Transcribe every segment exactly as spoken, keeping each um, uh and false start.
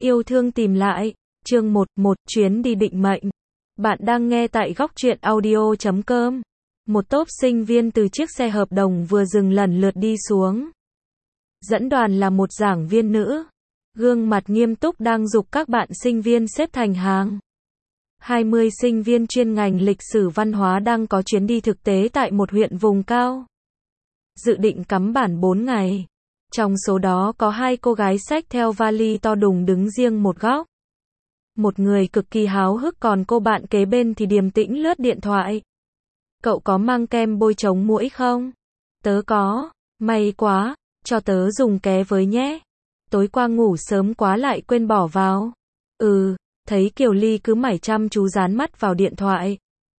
Yêu thương tìm lại, chương một, một chuyến đi định mệnh. Bạn đang nghe tại góc truyện audio chấm com. Một tốp sinh viên từ chiếc xe hợp đồng vừa dừng lần lượt đi xuống. Dẫn đoàn là một giảng viên nữ. Gương mặt nghiêm túc đang giục các bạn sinh viên xếp thành hàng. hai mươi sinh viên chuyên ngành lịch sử văn hóa đang có chuyến đi thực tế tại một huyện vùng cao. Dự định cắm bản bốn ngày. Trong số đó có hai cô gái xách theo vali to đùng đứng riêng một góc. Một người cực kỳ háo hức còn cô bạn kế bên thì điềm tĩnh lướt điện thoại. Cậu có mang kem bôi chống muỗi không? Tớ có. May quá, cho tớ dùng ké với nhé. Tối qua ngủ sớm quá lại quên bỏ vào. Ừ, thấy Kiều Ly cứ mải chăm chú dán mắt vào điện thoại.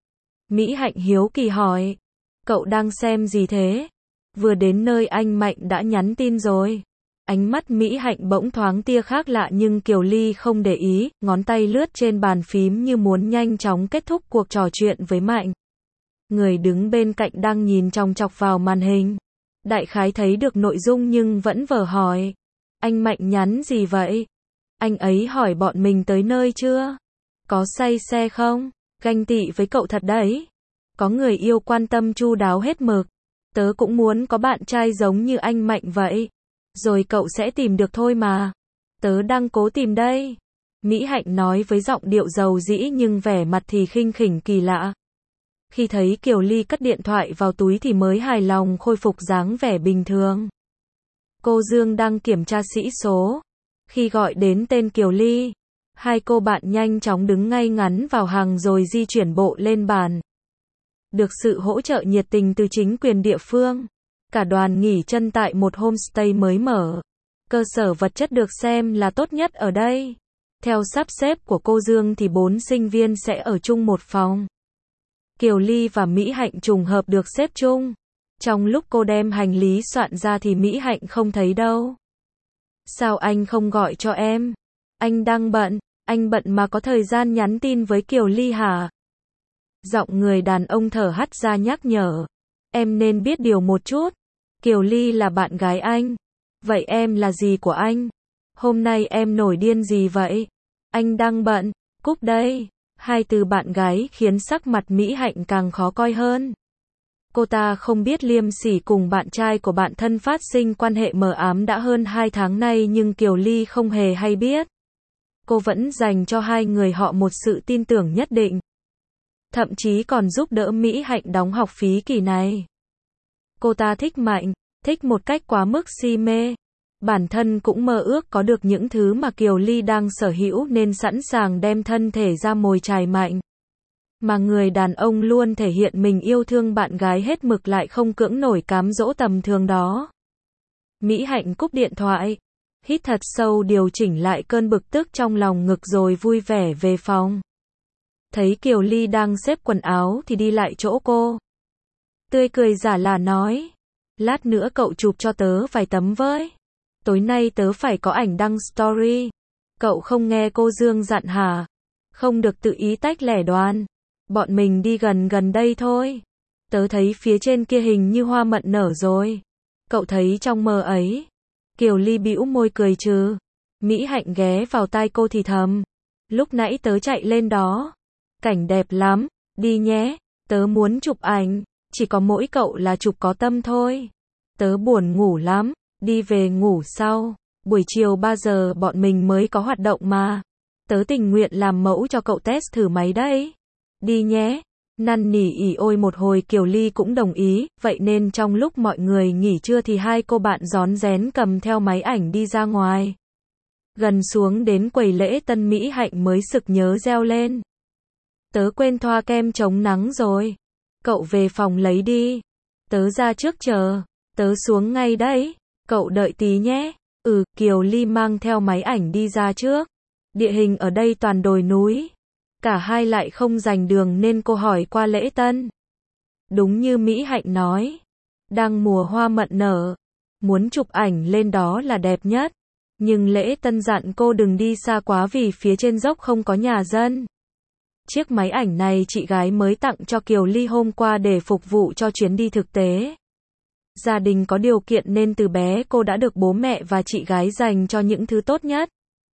Mỹ Hạnh hiếu kỳ hỏi. Cậu đang xem gì thế? Vừa đến nơi anh Mạnh đã nhắn tin rồi. Ánh mắt Mỹ Hạnh bỗng thoáng tia khác lạ nhưng Kiều Ly không để ý, ngón tay lướt trên bàn phím như muốn nhanh chóng kết thúc cuộc trò chuyện với Mạnh. Người đứng bên cạnh đang nhìn chòng chọc vào màn hình. Đại khái thấy được nội dung nhưng vẫn vờ hỏi. Anh Mạnh nhắn gì vậy? Anh ấy hỏi bọn mình tới nơi chưa? Có say xe không? Ganh tị với cậu thật đấy. Có người yêu quan tâm chu đáo hết mực. Tớ cũng muốn có bạn trai giống như anh Mạnh vậy. Rồi cậu sẽ tìm được thôi mà. Tớ đang cố tìm đây. Mỹ Hạnh nói với giọng điệu dầu dĩ nhưng vẻ mặt thì khinh khỉnh kỳ lạ. Khi thấy Kiều Ly cất điện thoại vào túi thì mới hài lòng khôi phục dáng vẻ bình thường. Cô Dương đang kiểm tra sĩ số. Khi gọi đến tên Kiều Ly, hai cô bạn nhanh chóng đứng ngay ngắn vào hàng rồi di chuyển bộ lên bàn. Được sự hỗ trợ nhiệt tình từ chính quyền địa phương, cả đoàn nghỉ chân tại một homestay mới mở. Cơ sở vật chất được xem là tốt nhất ở đây. Theo sắp xếp của cô Dương thì bốn sinh viên sẽ ở chung một phòng. Kiều Ly và Mỹ Hạnh trùng hợp được xếp chung. Trong lúc cô đem hành lý soạn ra thì Mỹ Hạnh không thấy đâu. Sao anh không gọi cho em? Anh đang bận. Anh bận mà có thời gian nhắn tin với Kiều Ly hả? Giọng người đàn ông thở hắt ra nhắc nhở. Em nên biết điều một chút. Kiều Ly là bạn gái anh. Vậy em là gì của anh? Hôm nay em nổi điên gì vậy? Anh đang bận. Cúp đây. Hai từ bạn gái khiến sắc mặt Mỹ Hạnh càng khó coi hơn. Cô ta không biết liêm sỉ cùng bạn trai của bạn thân phát sinh quan hệ mờ ám đã hơn hai tháng nay nhưng Kiều Ly không hề hay biết. Cô vẫn dành cho hai người họ một sự tin tưởng nhất định. Thậm chí còn giúp đỡ Mỹ Hạnh đóng học phí kỳ này. Cô ta thích Mạnh, thích một cách quá mức si mê. Bản thân cũng mơ ước có được những thứ mà Kiều Ly đang sở hữu nên sẵn sàng đem thân thể ra mồi chài Mạnh. Mà người đàn ông luôn thể hiện mình yêu thương bạn gái hết mực lại không cưỡng nổi cám dỗ tầm thường đó. Mỹ Hạnh cúp điện thoại, hít thật sâu điều chỉnh lại cơn bực tức trong lòng ngực rồi vui vẻ về phòng. Thấy Kiều Ly đang xếp quần áo thì đi lại chỗ cô. Tươi cười giả là nói. Lát nữa cậu chụp cho tớ vài tấm với. Tối nay tớ phải có ảnh đăng story. Cậu không nghe cô Dương dặn hả? Không được tự ý tách lẻ đoàn. Bọn mình đi gần gần đây thôi. Tớ thấy phía trên kia hình như hoa mận nở rồi. Cậu thấy trong mơ ấy. Kiều Ly bĩu môi cười trừ. Mỹ Hạnh ghé vào tai cô thì thầm. Lúc nãy tớ chạy lên đó. Cảnh đẹp lắm. Đi nhé. Tớ muốn chụp ảnh. Chỉ có mỗi cậu là chụp có tâm thôi. Tớ buồn ngủ lắm. Đi về ngủ sau. Buổi chiều ba giờ bọn mình mới có hoạt động mà. Tớ tình nguyện làm mẫu cho cậu test thử máy đấy. Đi nhé. Năn nỉ ỉ ôi một hồi Kiều Ly cũng đồng ý, vậy nên trong lúc mọi người nghỉ trưa thì hai cô bạn rón rén cầm theo máy ảnh đi ra ngoài. Gần xuống đến quầy lễ tân Mỹ Hạnh mới sực nhớ reo lên. Tớ quên thoa kem chống nắng rồi. Cậu về phòng lấy đi. Tớ ra trước chờ. Tớ xuống ngay đấy. Cậu đợi tí nhé. Ừ, Kiều Ly mang theo máy ảnh đi ra trước. Địa hình ở đây toàn đồi núi. Cả hai lại không giành đường nên cô hỏi qua lễ tân. Đúng như Mỹ Hạnh nói. Đang mùa hoa mận nở. Muốn chụp ảnh lên đó là đẹp nhất. Nhưng lễ tân dặn cô đừng đi xa quá vì phía trên dốc không có nhà dân. Chiếc máy ảnh này chị gái mới tặng cho Kiều Ly hôm qua để phục vụ cho chuyến đi thực tế. Gia đình có điều kiện nên từ bé cô đã được bố mẹ và chị gái dành cho những thứ tốt nhất.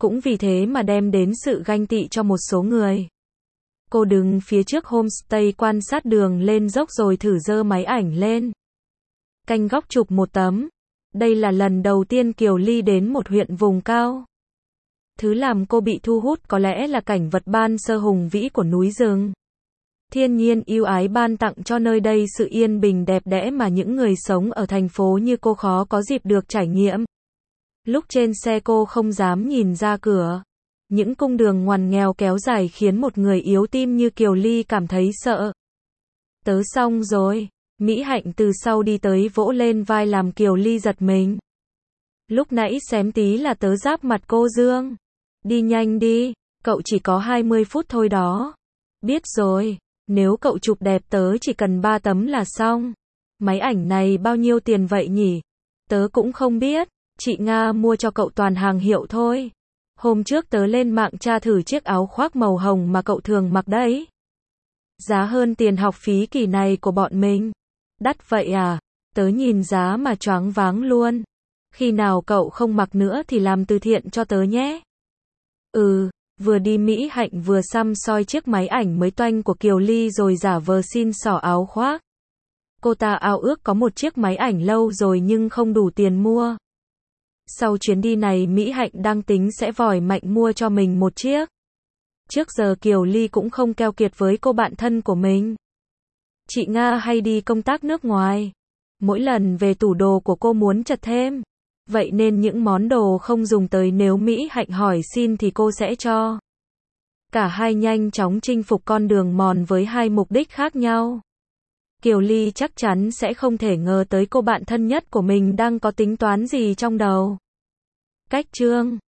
cũng vì thế mà đem đến sự ganh tị cho một số người. Cô đứng phía trước homestay quan sát đường lên dốc rồi thử giơ máy ảnh lên. Canh góc chụp một tấm. Đây là lần đầu tiên Kiều Ly đến một huyện vùng cao. Thứ làm cô bị thu hút có lẽ là cảnh vật ban sơ hùng vĩ của núi rừng. Thiên nhiên ưu ái ban tặng cho nơi đây sự yên bình đẹp đẽ mà những người sống ở thành phố như cô khó có dịp được trải nghiệm. Lúc trên xe cô không dám nhìn ra cửa. Những cung đường ngoằn nghèo kéo dài khiến một người yếu tim như Kiều Ly cảm thấy sợ. Tớ xong rồi. Mỹ Hạnh từ sau đi tới vỗ lên vai làm Kiều Ly giật mình. Lúc nãy xém tí là tớ giáp mặt cô Dương. Đi nhanh đi, cậu chỉ có hai mươi phút thôi đó. Biết rồi, nếu cậu chụp đẹp tớ chỉ cần ba tấm là xong. Máy ảnh này bao nhiêu tiền vậy nhỉ? Tớ cũng không biết, chị Nga mua cho cậu toàn hàng hiệu thôi. Hôm trước tớ lên mạng tra thử chiếc áo khoác màu hồng mà cậu thường mặc đấy. Giá hơn tiền học phí kỳ này của bọn mình. Đắt vậy à? Tớ nhìn giá mà choáng váng luôn. Khi nào cậu không mặc nữa thì làm từ thiện cho tớ nhé. Ừ, vừa đi Mỹ Hạnh vừa xăm soi chiếc máy ảnh mới toanh của Kiều Ly rồi giả vờ xin xỏ áo khoác. Cô ta ao ước có một chiếc máy ảnh lâu rồi nhưng không đủ tiền mua. Sau chuyến đi này Mỹ Hạnh đang tính sẽ vòi mạnh mua cho mình một chiếc. Trước giờ Kiều Ly cũng không keo kiệt với cô bạn thân của mình. Chị Nga hay đi công tác nước ngoài. Mỗi lần về tủ đồ của cô muốn chật thêm. Vậy nên những món đồ không dùng tới nếu Mỹ Hạnh hỏi xin thì cô sẽ cho. Cả hai nhanh chóng chinh phục con đường mòn với hai mục đích khác nhau. Kiều Ly chắc chắn sẽ không thể ngờ tới cô bạn thân nhất của mình đang có tính toán gì trong đầu. Cách chương